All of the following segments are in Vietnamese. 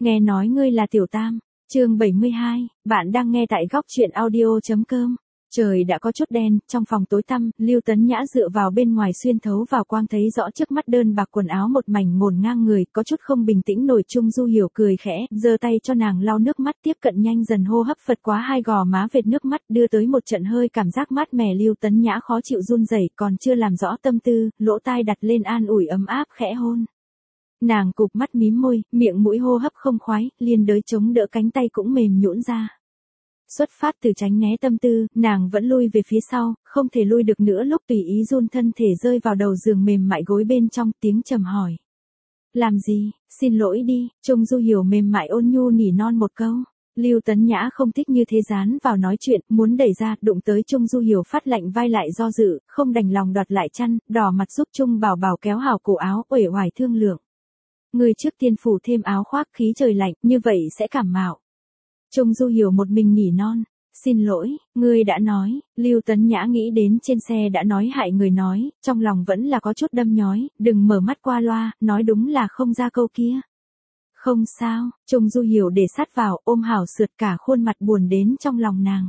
Nghe nói ngươi là Tiểu Tam. Chương 72, bạn đang nghe tại góc truyện audio.com. Trời đã có chút đen, trong phòng tối tăm, Lưu Tấn Nhã dựa vào bên ngoài xuyên thấu vào quang thấy rõ trước mắt đơn bạc quần áo một mảnh ngổn ngang người, có chút không bình tĩnh nổi. Trung Du Hiểu cười khẽ, giơ tay cho nàng lau nước mắt, tiếp cận nhanh dần hô hấp phật quá hai gò má vệt nước mắt, đưa tới một trận hơi cảm giác mát mẻ. Lưu Tấn Nhã khó chịu run rẩy, còn chưa làm rõ tâm tư, lỗ tai đặt lên an ủi ấm áp khẽ hôn. Nàng cụp mắt mím môi, miệng mũi hô hấp không khoái, liên đới chống đỡ cánh tay cũng mềm nhũn ra. Xuất phát từ tránh né tâm tư, nàng vẫn lui về phía sau, không thể lui được nữa lúc tùy ý run thân thể rơi vào đầu giường mềm mại gối bên trong, tiếng trầm hỏi. Làm gì, xin lỗi đi, Trung Du Hiểu mềm mại ôn nhu nỉ non một câu. Lưu Tấn Nhã không thích như thế dán vào nói chuyện, muốn đẩy ra, đụng tới Trung Du Hiểu phát lạnh vai lại do dự, không đành lòng đoạt lại chăn, đỏ mặt giúp Trung Bảo Bảo kéo hào cổ áo, uể oải thương lượng. Người trước tiên phủ thêm áo khoác, khí trời lạnh, như vậy sẽ cảm mạo. Trung Du Hiểu một mình nỉ non. Xin lỗi, ngươi đã nói. Lưu Tấn Nhã nghĩ đến trên xe đã nói hại người nói, trong lòng vẫn là có chút đâm nhói, đừng mở mắt qua loa, nói đúng là không ra câu kia. Không sao, Trung Du Hiểu để sát vào, ôm hảo sượt cả khuôn mặt buồn đến trong lòng nàng.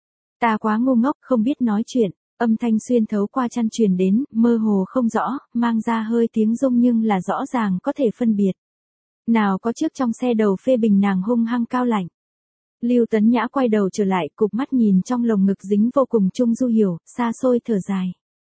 Ta quá ngu ngốc, không biết nói chuyện. Âm thanh xuyên thấu qua chăn truyền đến, mơ hồ không rõ, mang ra hơi tiếng rung nhưng là rõ ràng có thể phân biệt. Nào có trước trong xe đầu phê bình nàng hung hăng cao lạnh. Lưu Tấn Nhã quay đầu trở lại, cụp mắt nhìn trong lồng ngực dính vô cùng Trung Du Hiểu, xa xôi thở dài.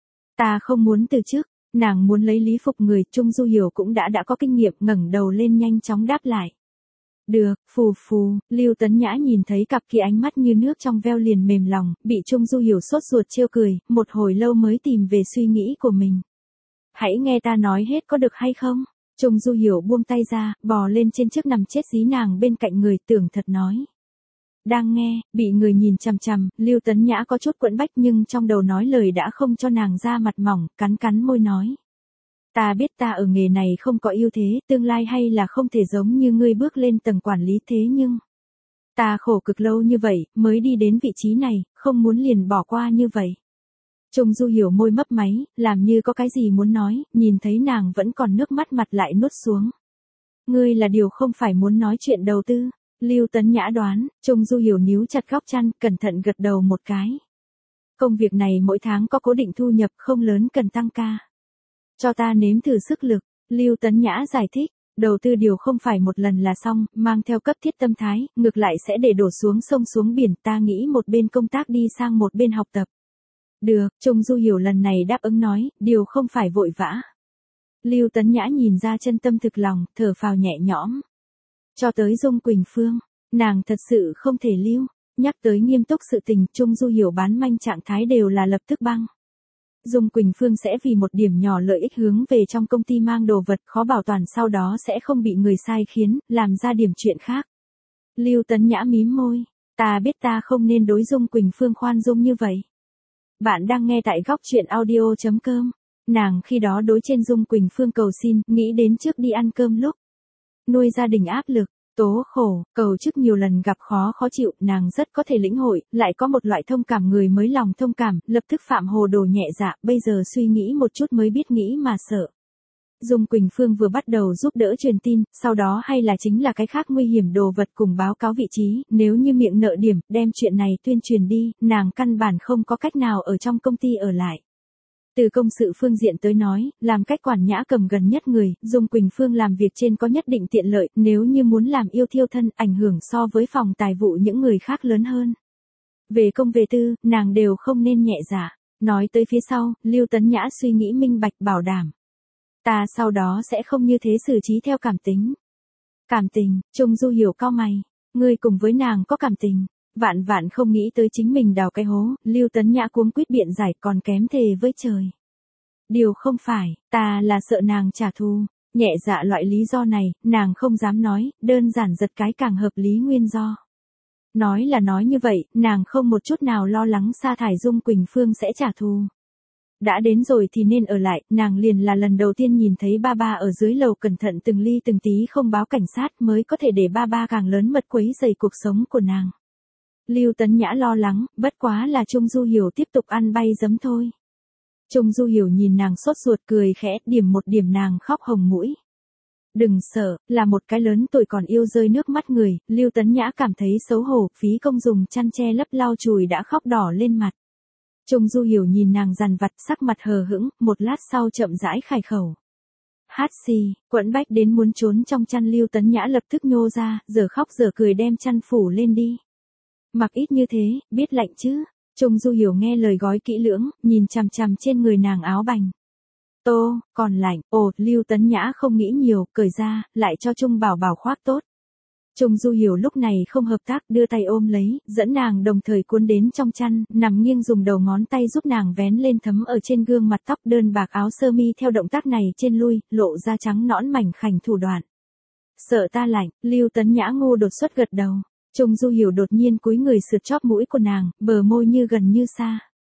Ta không muốn từ chức, nàng muốn lấy lý phục người. Trung Du Hiểu cũng đã có kinh nghiệm, ngẩng đầu lên nhanh chóng đáp lại. Được, phù phù. Lưu Tấn Nhã nhìn thấy cặp kia ánh mắt như nước trong veo liền mềm lòng, bị Trung Du Hiểu sốt ruột trêu cười, một hồi lâu mới tìm về suy nghĩ của mình. Hãy nghe ta nói hết có được hay không? Trung Du Hiểu buông tay ra, bò lên trên chiếc nằm chết dí nàng bên cạnh người, tưởng thật nói. Đang nghe, bị người nhìn chằm chằm, Lưu Tấn Nhã có chút quẫn bách nhưng trong đầu nói lời đã không cho nàng ra mặt mỏng, cắn môi nói. Ta biết ta ở nghề này không có ưu thế, tương lai hay là không thể giống như ngươi bước lên tầng quản lý, thế nhưng ta khổ cực lâu như vậy, mới đi đến vị trí này, không muốn liền bỏ qua như vậy. Trung Du Hiểu môi mấp máy, làm như có cái gì muốn nói, nhìn thấy nàng vẫn còn nước mắt mặt lại nuốt xuống. Ngươi là điều không phải muốn nói chuyện đầu tư. Lưu Tấn Nhã đoán, Trung Du Hiểu níu chặt góc chăn, cẩn thận gật đầu một cái. Công việc này mỗi tháng có cố định thu nhập, không lớn, cần tăng ca. Cho ta nếm thử sức lực, Lưu Tấn Nhã giải thích, đầu tư điều không phải một lần là xong, mang theo cấp thiết tâm thái, ngược lại sẽ để đổ xuống sông xuống biển, ta nghĩ một bên công tác đi sang một bên học tập. Được, Trung Du Hiểu lần này đáp ứng nói, điều không phải vội vã. Lưu Tấn Nhã nhìn ra chân tâm thực lòng, thở phào nhẹ nhõm. Cho tới Dung Quỳnh Phương, nàng thật sự không thể lưu, nhắc tới nghiêm túc sự tình, Trung Du Hiểu bán manh trạng thái đều là lập tức băng. Dung Quỳnh Phương sẽ vì một điểm nhỏ lợi ích hướng về trong công ty mang đồ vật, khó bảo toàn sau đó sẽ không bị người sai khiến, làm ra điểm chuyện khác. Lưu Tấn Nhã mím môi, ta biết ta không nên đối Dung Quỳnh Phương khoan dung như vậy. Bạn đang nghe tại góc truyện audio.com, nàng khi đó đối trên Dung Quỳnh Phương cầu xin, nghĩ đến trước đi ăn cơm lúc nuôi gia đình áp lực, tố khổ, cầu chức nhiều lần gặp khó chịu, nàng rất có thể lĩnh hội, lại có một loại thông cảm người mới lòng thông cảm, lập tức phạm hồ đồ nhẹ dạ, bây giờ suy nghĩ một chút mới biết nghĩ mà sợ. Dung Quỳnh Phương vừa bắt đầu giúp đỡ truyền tin, sau đó hay là chính là cái khác nguy hiểm đồ vật cùng báo cáo vị trí, nếu như miệng nợ điểm, đem chuyện này tuyên truyền đi, nàng căn bản không có cách nào ở trong công ty ở lại. Từ công sự phương diện tới nói, làm cách quản nhã cầm gần nhất người, Dung Quỳnh Phương làm việc trên có nhất định tiện lợi, nếu như muốn làm yêu thiêu thân, ảnh hưởng so với phòng tài vụ những người khác lớn hơn. Về công về tư, nàng đều không nên nhẹ dạ. Nói tới phía sau, Lưu Tấn Nhã suy nghĩ minh bạch bảo đảm. Ta sau đó sẽ không như thế xử trí theo cảm tính. Cảm tình, Trung Du Hiểu cau mày. Ngươi cùng với nàng có cảm tình. Vạn vạn không nghĩ tới chính mình đào cái hố, Lưu Tấn Nhã cuống quýt biện giải, còn kém thề với trời. Điều không phải, ta là sợ nàng trả thù. Nhẹ dạ loại lý do này, nàng không dám nói, đơn giản giật cái càng hợp lý nguyên do. Nói là nói như vậy, nàng không một chút nào lo lắng sa thải Dung Quỳnh Phương sẽ trả thù. Đã đến rồi thì nên ở lại, nàng liền là lần đầu tiên nhìn thấy ba ba ở dưới lầu cẩn thận từng ly từng tí không báo cảnh sát, mới có thể để ba ba càng lớn mật quấy rầy cuộc sống của nàng. Lưu Tấn Nhã lo lắng, bất quá là Trung Du Hiểu tiếp tục ăn bay giấm thôi. Trung Du Hiểu nhìn nàng sốt ruột cười khẽ, điểm một điểm nàng khóc hồng mũi. Đừng sợ, là một cái lớn tuổi còn yêu rơi nước mắt người, Lưu Tấn Nhã cảm thấy xấu hổ, phí công dùng chăn che lấp lau chùi đã khóc đỏ lên mặt. Trung Du Hiểu nhìn nàng dằn vặt sắc mặt hờ hững, một lát sau chậm rãi khai khẩu. Hát xì, quẫn bách đến muốn trốn trong chăn Lưu Tấn Nhã lập tức nhô ra, giờ khóc giờ cười đem chăn phủ lên đi. Mặc ít như thế, biết lạnh chứ. Trung Du Hiểu nghe lời gói kỹ lưỡng, nhìn chằm chằm trên người nàng áo bành. Tô, còn lạnh, Lưu Tấn Nhã không nghĩ nhiều, cởi ra, lại cho Trung Bảo Bảo khoác tốt. Trung Du Hiểu lúc này không hợp tác, đưa tay ôm lấy, dẫn nàng đồng thời cuốn đến trong chăn, nằm nghiêng dùng đầu ngón tay giúp nàng vén lên thấm ở trên gương mặt tóc đơn bạc áo sơ mi theo động tác này trên lui, lộ ra trắng nõn mảnh khảnh thủ đoạn. Sợ ta lạnh, Lưu Tấn Nhã ngu đột xuất gật đầu. Trung Du Hiểu đột nhiên cúi người sượt chóp mũi của nàng, bờ môi như gần như xa.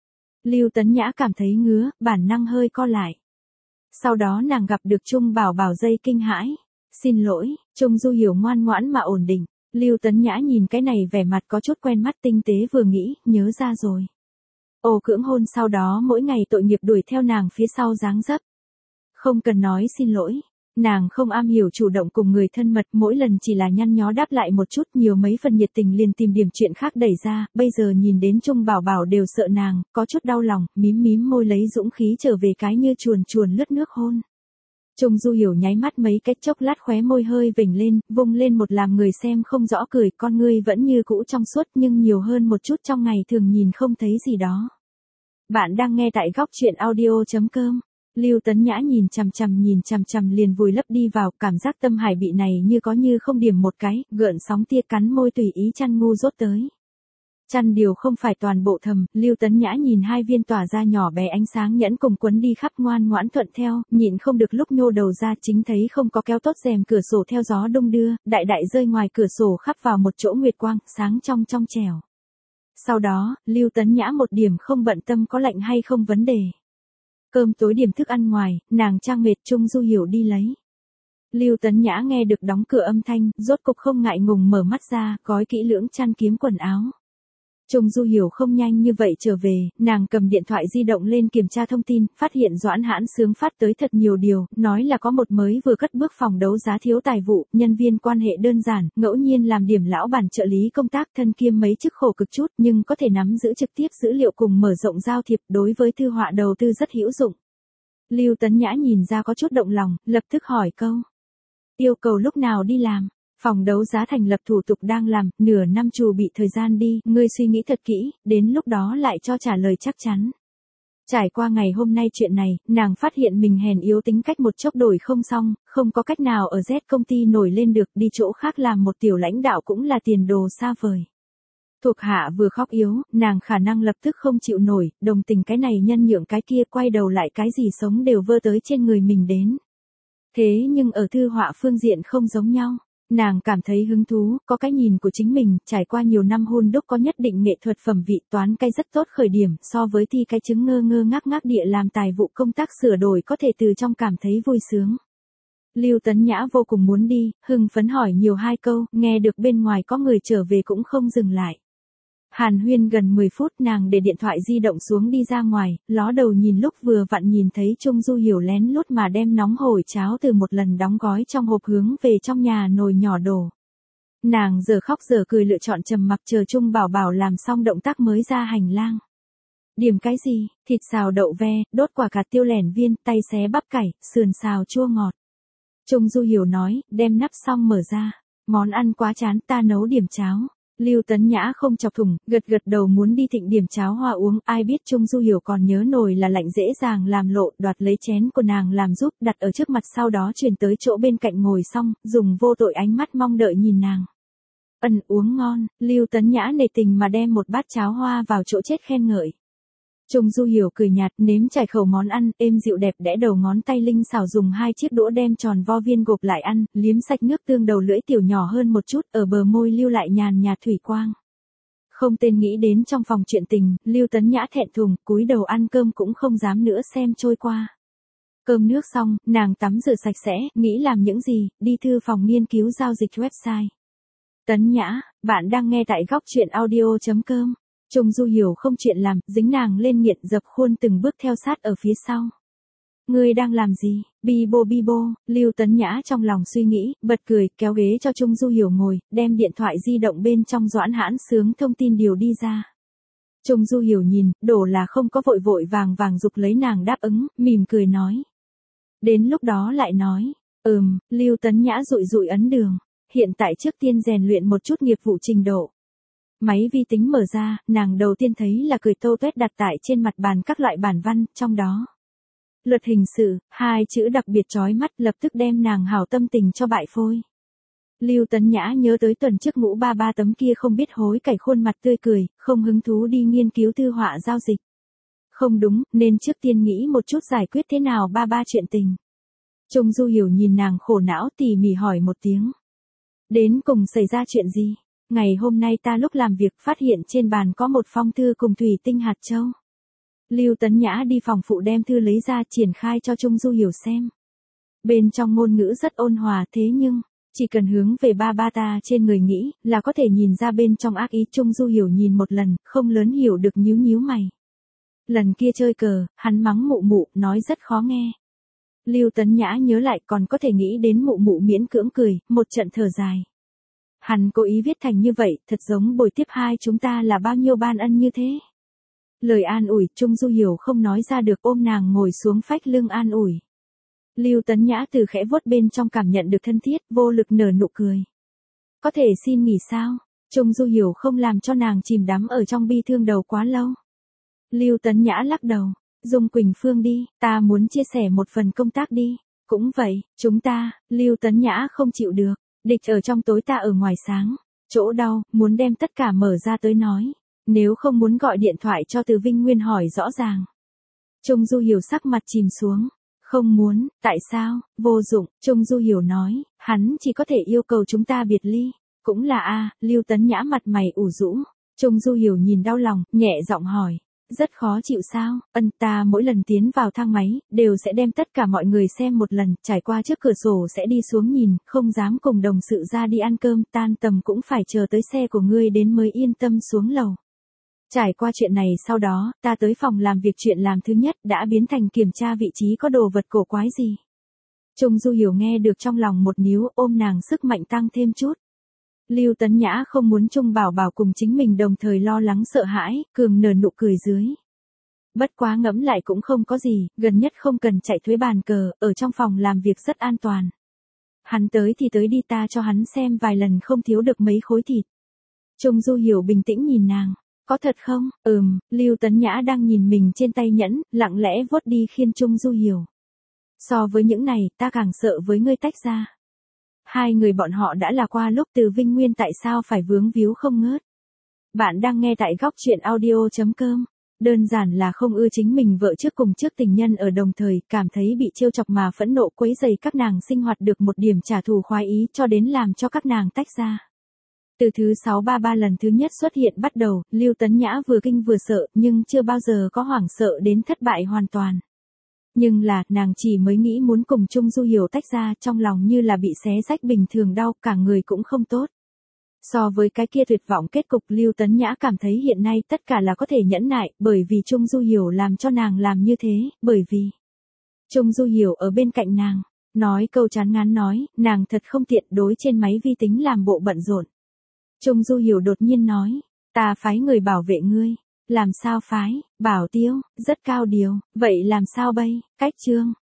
Lưu Tấn Nhã cảm thấy ngứa, bản năng hơi co lại. Sau đó nàng gặp được Trung Bảo Bảo dây kinh hãi. Xin lỗi, Trung Du Hiểu ngoan ngoãn mà ổn định. Lưu Tấn Nhã nhìn cái này vẻ mặt có chút quen mắt tinh tế vừa nghĩ, nhớ ra rồi. Cưỡng hôn sau đó mỗi ngày tội nghiệp đuổi theo nàng phía sau dáng dấp. Không cần nói xin lỗi. Nàng không am hiểu chủ động cùng người thân mật, mỗi lần chỉ là nhăn nhó đáp lại một chút, nhiều mấy phần nhiệt tình liền tìm điểm chuyện khác đẩy ra, bây giờ nhìn đến Trung Bảo Bảo đều sợ nàng, có chút đau lòng, mím mím môi lấy dũng khí trở về cái như chuồn chuồn lướt nước hôn. Trung Du Hiểu nháy mắt mấy cái chốc lát khóe môi hơi vểnh lên, vung lên một làm người xem không rõ cười, con ngươi vẫn như cũ trong suốt nhưng nhiều hơn một chút trong ngày thường nhìn không thấy gì đó. Bạn đang nghe tại góc truyện audio.com. Lưu Tấn Nhã nhìn chằm chằm liền vùi lấp đi vào, cảm giác tâm hải bị này như có như không điểm một cái, gợn sóng tia cắn môi tùy ý chăn ngu rốt tới. Chăn điều không phải toàn bộ thầm, Lưu Tấn Nhã nhìn hai viên tỏa ra nhỏ bé ánh sáng nhẫn cùng quấn đi khắp ngoan ngoãn thuận theo, nhịn không được lúc nhô đầu ra chính thấy không có kéo tốt rèm cửa sổ theo gió đung đưa, đại đại rơi ngoài cửa sổ khắp vào một chỗ nguyệt quang, sáng trong trẻo. Sau đó, Lưu Tấn Nhã một điểm không bận tâm có lạnh hay không vấn đề. Cơm tối điểm thức ăn ngoài, nàng trang mệt Trung Du Hiểu đi lấy. Lưu Tấn Nhã nghe được đóng cửa âm thanh, rốt cục không ngại ngùng mở mắt ra, gói kỹ lưỡng chăn kiếm quần áo. Trung Du Hiểu không nhanh như vậy trở về, nàng cầm điện thoại di động lên kiểm tra thông tin, phát hiện Doãn Hãn Sướng phát tới thật nhiều điều, nói là có một mới vừa cất bước phòng đấu giá thiếu tài vụ, nhân viên quan hệ đơn giản, ngẫu nhiên làm điểm lão bản trợ lý công tác thân kiêm mấy chức khổ cực chút nhưng có thể nắm giữ trực tiếp dữ liệu cùng mở rộng giao thiệp đối với thư họa đầu tư rất hữu dụng. Lưu Tấn Nhã nhìn ra có chút động lòng, lập tức hỏi câu. Yêu cầu lúc nào đi làm? Phòng đấu giá thành lập thủ tục đang làm, nửa năm chuẩn bị thời gian đi, ngươi suy nghĩ thật kỹ, đến lúc đó lại cho trả lời chắc chắn. Trải qua ngày hôm nay chuyện này, nàng phát hiện mình hèn yếu tính cách một chốc đổi không xong, không có cách nào ở Z công ty nổi lên được, đi chỗ khác làm một tiểu lãnh đạo cũng là tiền đồ xa vời. Thuộc hạ vừa khóc yếu, nàng khả năng lập tức không chịu nổi, đồng tình cái này nhân nhượng cái kia, quay đầu lại cái gì sống đều vơ tới trên người mình đến. Thế nhưng ở thư họa phương diện không giống nhau. Nàng cảm thấy hứng thú, có cái nhìn của chính mình, trải qua nhiều năm hun đúc có nhất định nghệ thuật phẩm vị, toán cay rất tốt khởi điểm, so với thi cái chứng ngơ ngơ ngác địa làm tài vụ công tác sửa đổi có thể từ trong cảm thấy vui sướng. Lưu Tấn Nhã vô cùng muốn đi, hưng phấn hỏi nhiều hai câu, nghe được bên ngoài có người trở về cũng không dừng lại. Hàn huyên gần 10 phút, nàng để điện thoại di động xuống đi ra ngoài, ló đầu nhìn lúc vừa vặn nhìn thấy Trung Du Hiểu lén lút mà đem nóng hổi cháo từ một lần đóng gói trong hộp hướng về trong nhà nồi nhỏ đổ. Nàng giờ khóc giờ cười lựa chọn trầm mặc chờ Trung Bảo Bảo làm xong động tác mới ra hành lang. Điểm cái gì? Thịt xào đậu ve, đốt quả cà tiêu lẻn viên, tay xé bắp cải, sườn xào chua ngọt. Trung Du Hiểu nói, đem nắp xong mở ra. Món ăn quá chán, ta nấu điểm cháo. Lưu Tấn Nhã không chọc thủng, gật đầu muốn đi thịnh điểm cháo hoa uống, ai biết Trung Du Hiểu còn nhớ nồi là lạnh dễ dàng làm lộ, đoạt lấy chén của nàng làm giúp, đặt ở trước mặt sau đó chuyển tới chỗ bên cạnh ngồi xong, dùng vô tội ánh mắt mong đợi nhìn nàng. Uống ngon, Lưu Tấn Nhã nể tình mà đem một bát cháo hoa vào chỗ chết khen ngợi. Trung Du Hiểu cười nhạt, nếm trải khẩu món ăn, êm dịu đẹp đẽ đầu ngón tay linh xảo dùng hai chiếc đũa đem tròn vo viên gộp lại ăn, liếm sạch nước tương đầu lưỡi tiểu nhỏ hơn một chút, ở bờ môi lưu lại nhàn nhạt thủy quang. Không tên nghĩ đến trong phòng chuyện tình, Lưu Tấn Nhã thẹn thùng, cúi đầu ăn cơm cũng không dám nữa xem trôi qua. Cơm nước xong, nàng tắm rửa sạch sẽ, nghĩ làm những gì, đi thư phòng nghiên cứu giao dịch website. Tấn Nhã, bạn đang nghe tại góc truyện audio.com. Trung Du Hiểu không chuyện làm, dính nàng lên nghiện dập khuôn từng bước theo sát ở phía sau. Ngươi đang làm gì? Bi bô, Lưu Tấn Nhã trong lòng suy nghĩ, bật cười, kéo ghế cho Trung Du Hiểu ngồi, đem điện thoại di động bên trong Doãn Hãn Sướng thông tin điều đi ra. Trung Du Hiểu nhìn, đổ là không có vội vội vàng vàng giục lấy nàng đáp ứng, mỉm cười nói. Đến lúc đó lại nói, Lưu Tấn Nhã dụi dụi ấn đường, hiện tại trước tiên rèn luyện một chút nghiệp vụ trình độ. Máy vi tính mở ra, nàng đầu tiên thấy là cười tô tuét đặt tại trên mặt bàn các loại bản văn, trong đó. Luật hình sự, hai chữ đặc biệt chói mắt lập tức đem nàng hảo tâm tình cho bại phôi. Lưu Tấn Nhã nhớ tới tuần trước Ngũ Ba Ba tấm kia không biết hối cải khuôn mặt tươi cười, không hứng thú đi nghiên cứu thư họa giao dịch. Không đúng, nên trước tiên nghĩ một chút giải quyết thế nào ba ba chuyện tình. Trung Du Hiểu nhìn nàng khổ não tỉ mỉ hỏi một tiếng. Đến cùng xảy ra chuyện gì? Ngày hôm nay ta lúc làm việc phát hiện trên bàn có một phong thư cùng thủy tinh hạt châu. Lưu Tấn Nhã đi phòng phụ đem thư lấy ra triển khai cho Trung Du Hiểu xem. Bên trong ngôn ngữ rất ôn hòa thế nhưng, chỉ cần hướng về ba ba ta trên người nghĩ là có thể nhìn ra bên trong ác ý. Trung Du Hiểu nhìn một lần, không lớn hiểu được nhíu nhíu mày. Lần kia chơi cờ, hắn mắng mụ mụ, nói rất khó nghe. Lưu Tấn Nhã nhớ lại còn có thể nghĩ đến mụ mụ miễn cưỡng cười, một trận thở dài. Hắn cố ý viết thành như vậy, thật giống buổi tiếp hai chúng ta là bao nhiêu ban ân như thế. Lời an ủi, Trung Du Hiểu không nói ra được ôm nàng ngồi xuống phách lưng an ủi. Lưu Tấn Nhã từ khẽ vuốt bên trong cảm nhận được thân thiết, vô lực nở nụ cười. Có thể xin nghỉ sao? Trung Du Hiểu không làm cho nàng chìm đắm ở trong bi thương đầu quá lâu. Lưu Tấn Nhã lắc đầu, Dung Quỳnh Phương đi, ta muốn chia sẻ một phần công tác đi. Cũng vậy, chúng ta, Lưu Tấn Nhã không chịu được, địch ở trong tối ta ở ngoài sáng. Chỗ đau, muốn đem tất cả mở ra tới nói. Nếu không muốn gọi điện thoại cho Từ Vinh Nguyên hỏi rõ ràng. Trung Du Hiểu sắc mặt chìm xuống. Không muốn, tại sao, vô dụng, Trung Du Hiểu nói, hắn chỉ có thể yêu cầu chúng ta biệt ly. Cũng là Lưu Tấn Nhã mặt mày ủ rũ. Trung Du Hiểu nhìn đau lòng, nhẹ giọng hỏi. Rất khó chịu sao? Ta mỗi lần tiến vào thang máy, đều sẽ đem tất cả mọi người xem một lần, trải qua trước cửa sổ sẽ đi xuống nhìn, không dám cùng đồng sự ra đi ăn cơm, tan tầm cũng phải chờ tới xe của ngươi đến mới yên tâm xuống lầu. Trải qua chuyện này sau đó, ta tới phòng làm việc chuyện làm thứ nhất đã biến thành kiểm tra vị trí có đồ vật cổ quái gì. Trung Du Hiểu nghe được trong lòng một níu, ôm nàng sức mạnh tăng thêm chút. Lưu Tấn Nhã không muốn Trung Bảo Bảo cùng chính mình đồng thời lo lắng sợ hãi, cường nở nụ cười dưới. Bất quá ngẫm lại cũng không có gì, gần nhất không cần chạy thuế bàn cờ, ở trong phòng làm việc rất an toàn. Hắn tới thì tới đi, ta cho hắn xem vài lần không thiếu được mấy khối thịt. Trung Du Hiểu bình tĩnh nhìn nàng. Có thật không? Lưu Tấn Nhã đang nhìn mình trên tay nhẫn, lặng lẽ vuốt đi khiên Trung Du Hiểu. So với những này, ta càng sợ với ngươi tách ra. Hai người bọn họ đã là qua lúc Từ Vinh Nguyên tại sao phải vướng víu không ngớt. Bạn đang nghe tại góc truyện audio.com. Đơn giản là không ưa chính mình vợ trước cùng trước tình nhân ở đồng thời, cảm thấy bị trêu chọc mà phẫn nộ quấy rầy các nàng sinh hoạt được một điểm trả thù khoái ý cho đến làm cho các nàng tách ra. Từ thứ 633 lần thứ nhất xuất hiện bắt đầu, Lưu Tấn Nhã vừa kinh vừa sợ, nhưng chưa bao giờ có hoảng sợ đến thất bại hoàn toàn. Nhưng là, nàng chỉ mới nghĩ muốn cùng Trung Du Hiểu tách ra, trong lòng như là bị xé rách bình thường đau, cả người cũng không tốt. So với cái kia tuyệt vọng kết cục, Lưu Tấn Nhã cảm thấy hiện nay tất cả là có thể nhẫn nại, bởi vì Trung Du Hiểu làm cho nàng làm như thế, bởi vì Trung Du Hiểu ở bên cạnh nàng, nói câu chán ngán nói, nàng thật không tiện đối trên máy vi tính làm bộ bận rộn. Trung Du Hiểu đột nhiên nói, ta phái người bảo vệ ngươi. Làm sao phái? Bảo tiêu, rất cao điều, vậy làm sao bây? Cách trương,